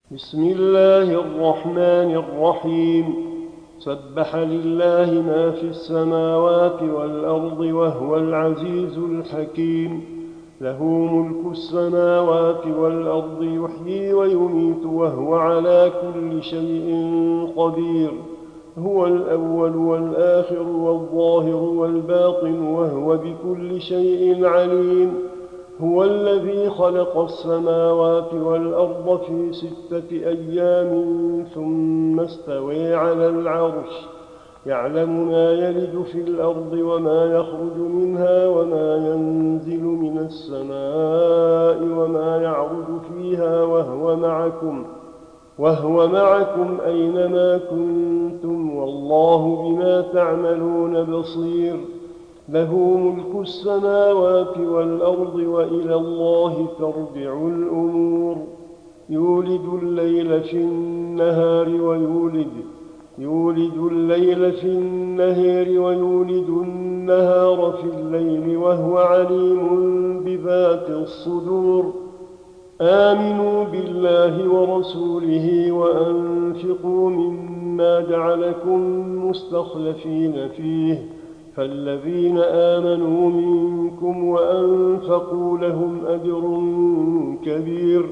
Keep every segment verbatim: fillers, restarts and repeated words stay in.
بسم الله الرحمن الرحيم. سبح لله ما في السماوات والأرض وهو العزيز الحكيم. له ملك السماوات والأرض يحيي ويميت وهو على كل شيء قدير. هو الأول والآخر والظاهر والباطن وهو بكل شيء عليم. هو الذي خلق السماوات والأرض في ستة أيام ثم استوى على العرش، يعلم ما يلج في الأرض وما يخرج منها وما ينزل من السماء وما يعرج فيها وهو معكم وهو معكم أينما كنتم والله بما تعملون بصير. له ملك السماوات والأرض وإلى الله ترجع الأمور. يولج الليل في النهار ويولج يولج الليل في النهار ويولج النهار في الليل وهو عليم بذات الصدور. آمنوا بالله ورسوله وأنفقوا مما جعلكم مستخلفين فيه، فالذين آمنوا منكم وأنفقوا لهم أجر كبير.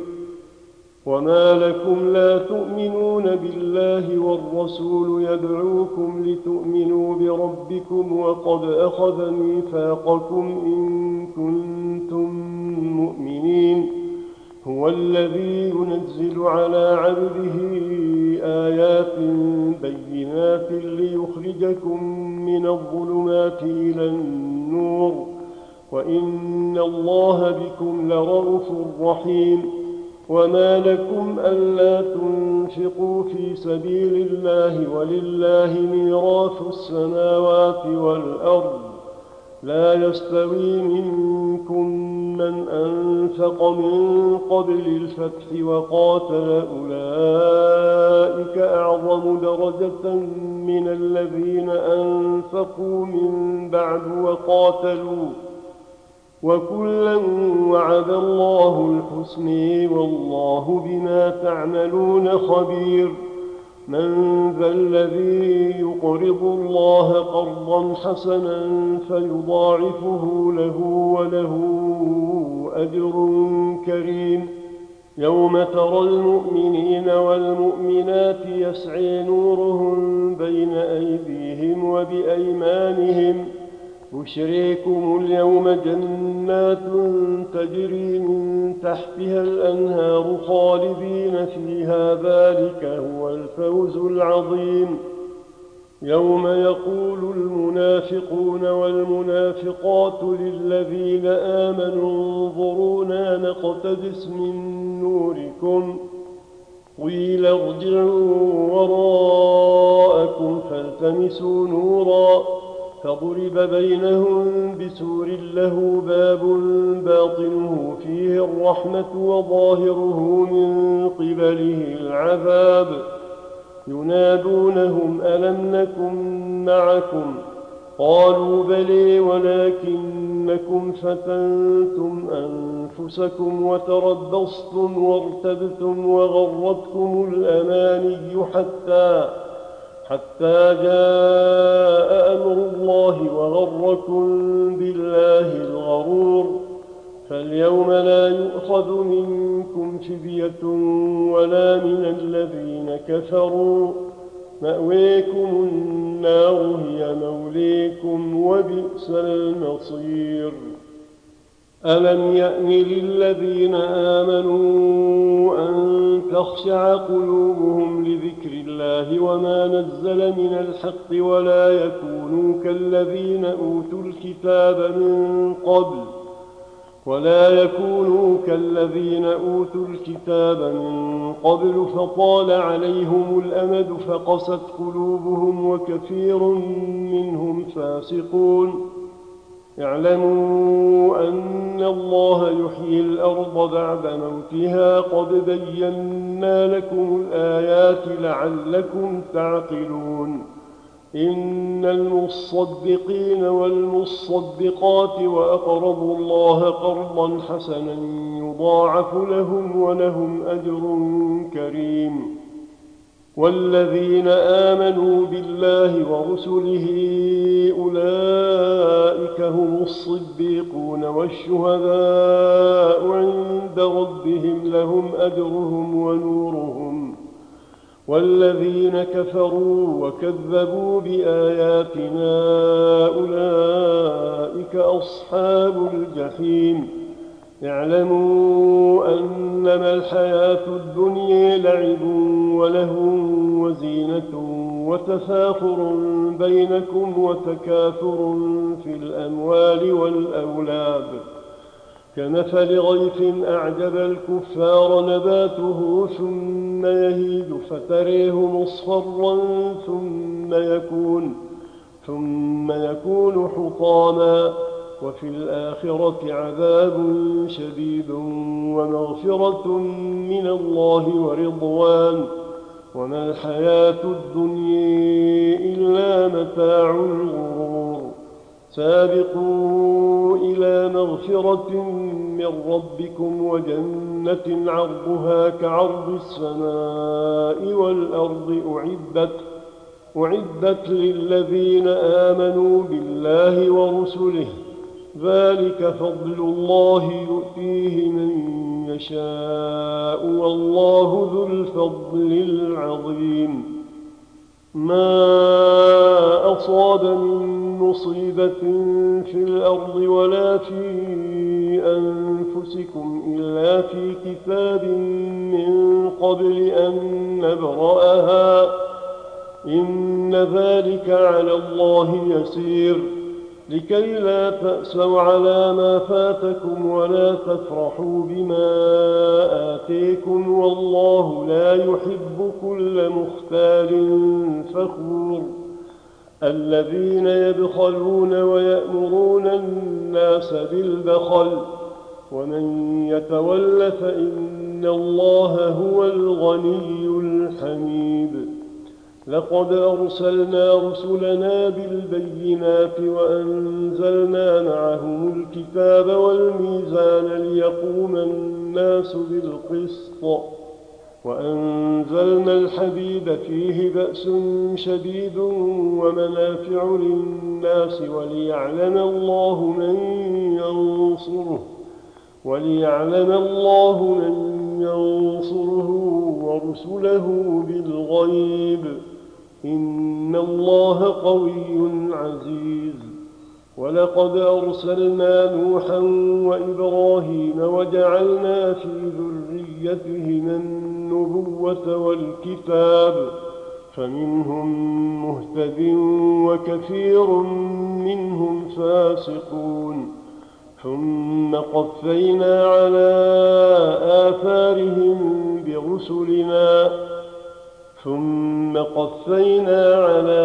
وما لكم لا تؤمنون بالله والرسول يدعوكم لتؤمنوا بربكم وقد أخذ ميثاقكم إن كنتم مؤمنين. هو الذي ينزل على عبده آيات بينات ليخرجكم من الظلمات إلى النور، وإن الله بكم لرءوف رحيم. وما لكم ألا تنفقوا في سبيل الله ولله ميراث السماوات والأرض. لا يستوي منكم من أنفق من قبل الفتح وقاتل، أولئك أعظم درجة من الذين أنفقوا من بعد وقاتلوا، وكلا وعد الله الحسنى والله بما تعملون خبير. من ذا الذي يقرض الله قرضا حسنا فيضاعفه له وله أجر كريم. يوم ترى المؤمنين والمؤمنات يسعي نورهم بين أيديهم وبأيمانهم، بشريكم اليوم جنات تجري من تحتها الأنهار خالدين فيها، ذلك هو الفوز العظيم. يوم يقول المنافقون والمنافقات للذين آمنوا انظرونا نقتبس من نوركم، قيل ارجعوا وراءكم فالتمسوا نورا، فضرب بينهم بسور له باب باطنه فيه الرحمة وظاهره من قبله العذاب. ينادونهم ألم نكن معكم؟ قالوا بلى ولكنكم فتنتم أنفسكم وتربصتم وارتبتم وغرتكم الأماني حتى حتى جاء أمر الله وغركم بالله الغرور. فاليوم لا يؤخذ منكم فدية ولا من الذين كفروا، مأويكم النار هي موليكم وبئس المصير. ألم يأن للذين آمنوا أن تخشع قلوبهم لذكر الله وما نزل من الحق ولا يكونوا كالذين أوتوا الكتاب من قبل ولا يكونوا كالذين أوتوا الكتاب من قبل فطال عليهم الأمد فقست قلوبهم وكثير منهم فاسقون. اعلموا أن الله يحيي الأرض بعد موتها، قد بينا لكم الآيات لعلكم تعقلون. إن المصدقين والمصدقات وأقرضوا الله قرضا حسنا يضاعف لهم ولهم أجر كريم. والذين آمنوا بالله ورسله أولئك هم الصديقون والشهداء عند ربهم لهم أجرهم ونورهم. والذين كفروا وكذبوا بآياتنا أولئك أصحاب الجحيم. اعلموا أنما الحياة الدنيا لعب ولهو وزينة وتفاخر بينكم وتكاثر في الأموال والأولاد كمثل غيث أعجب الكفار نباته ثم يهيج فتريه مصفرا ثم يكون, ثم يكون حطاما وفي الآخرة عذاب شديد ومغفرة من الله ورضوان وما الحياة الدنيا إلا متاع الغرور. سابقوا إلى مغفرة من ربكم وجنة عرضها كعرض السماء والأرض أعدت, أعدت للذين آمنوا بالله ورسله ذلك فضل الله يؤتيه من يشاء والله ذو الفضل العظيم. ما أصاب من مصيبة في الأرض ولا في أنفسكم إلا في كتاب من قبل أن نبرأها إن ذلك على الله يسير. لكي لا تأسوا على ما فاتكم ولا تفرحوا بما آتيكم والله لا يحب كل مختال فخور. الذين يبخلون ويأمرون الناس بالبخل ومن يتول فإن الله هو الغني الحميد. لقد أرسلنا رسلنا بالبينات وأنزلنا معهم الكتاب والميزان ليقوم الناس بالقسط وأنزلنا الحديد فيه بأس شديد ومنافع للناس وليعلم الله من ينصره وليعلم الله من ينصره ورسله بالغيب إن الله قوي عزيز. ولقد أرسلنا نوحا وإبراهيم وجعلنا في ذريتهما النبوة والكتاب فمنهم مهتد وكثير منهم فاسقون. ثم قفينا على آثارهم برسلنا ثم قفينا على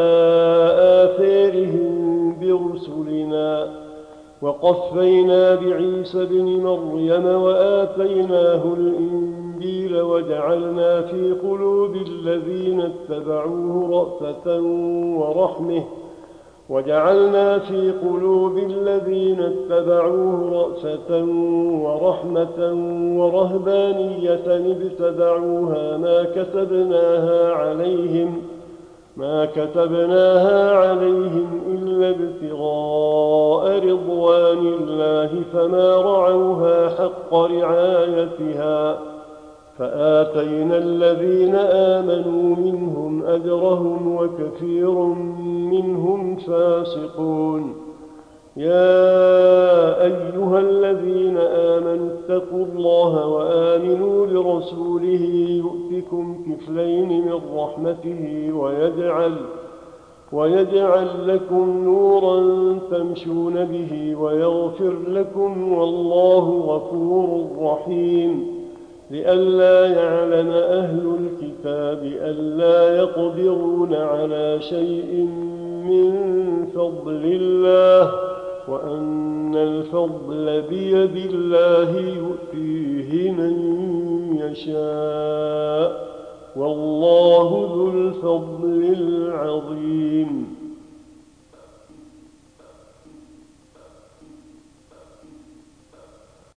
آثارهم برسلنا وقفينا بعيسى بن مريم وآتيناه الإنجيل وجعلنا في قلوب الذين اتبعوه رأفة ورحمة وجعلنا في قلوب الذين اتبعوه رأفة ورحمة ورهبانية ابتدعوها ما كتبناها عليهم ما كتبناها عليهم إلا ابتغاء رضوان الله فما رعوها حق رعايتها فآتينا الذين آمنوا منهم أجرهم وكثير منهم فاسقون. يا أيها الذين آمنوا اتقوا الله وآمنوا برسوله يؤتكم كفلين من رحمته ويجعل, ويجعل لكم نورا تمشون به ويغفر لكم والله غفور رحيم. لئلا يعلم أهل الكتاب ألا يقدرون على شيء من فضل الله وأن الفضل بيد الله يؤتيه من يشاء والله ذو الفضل العظيم.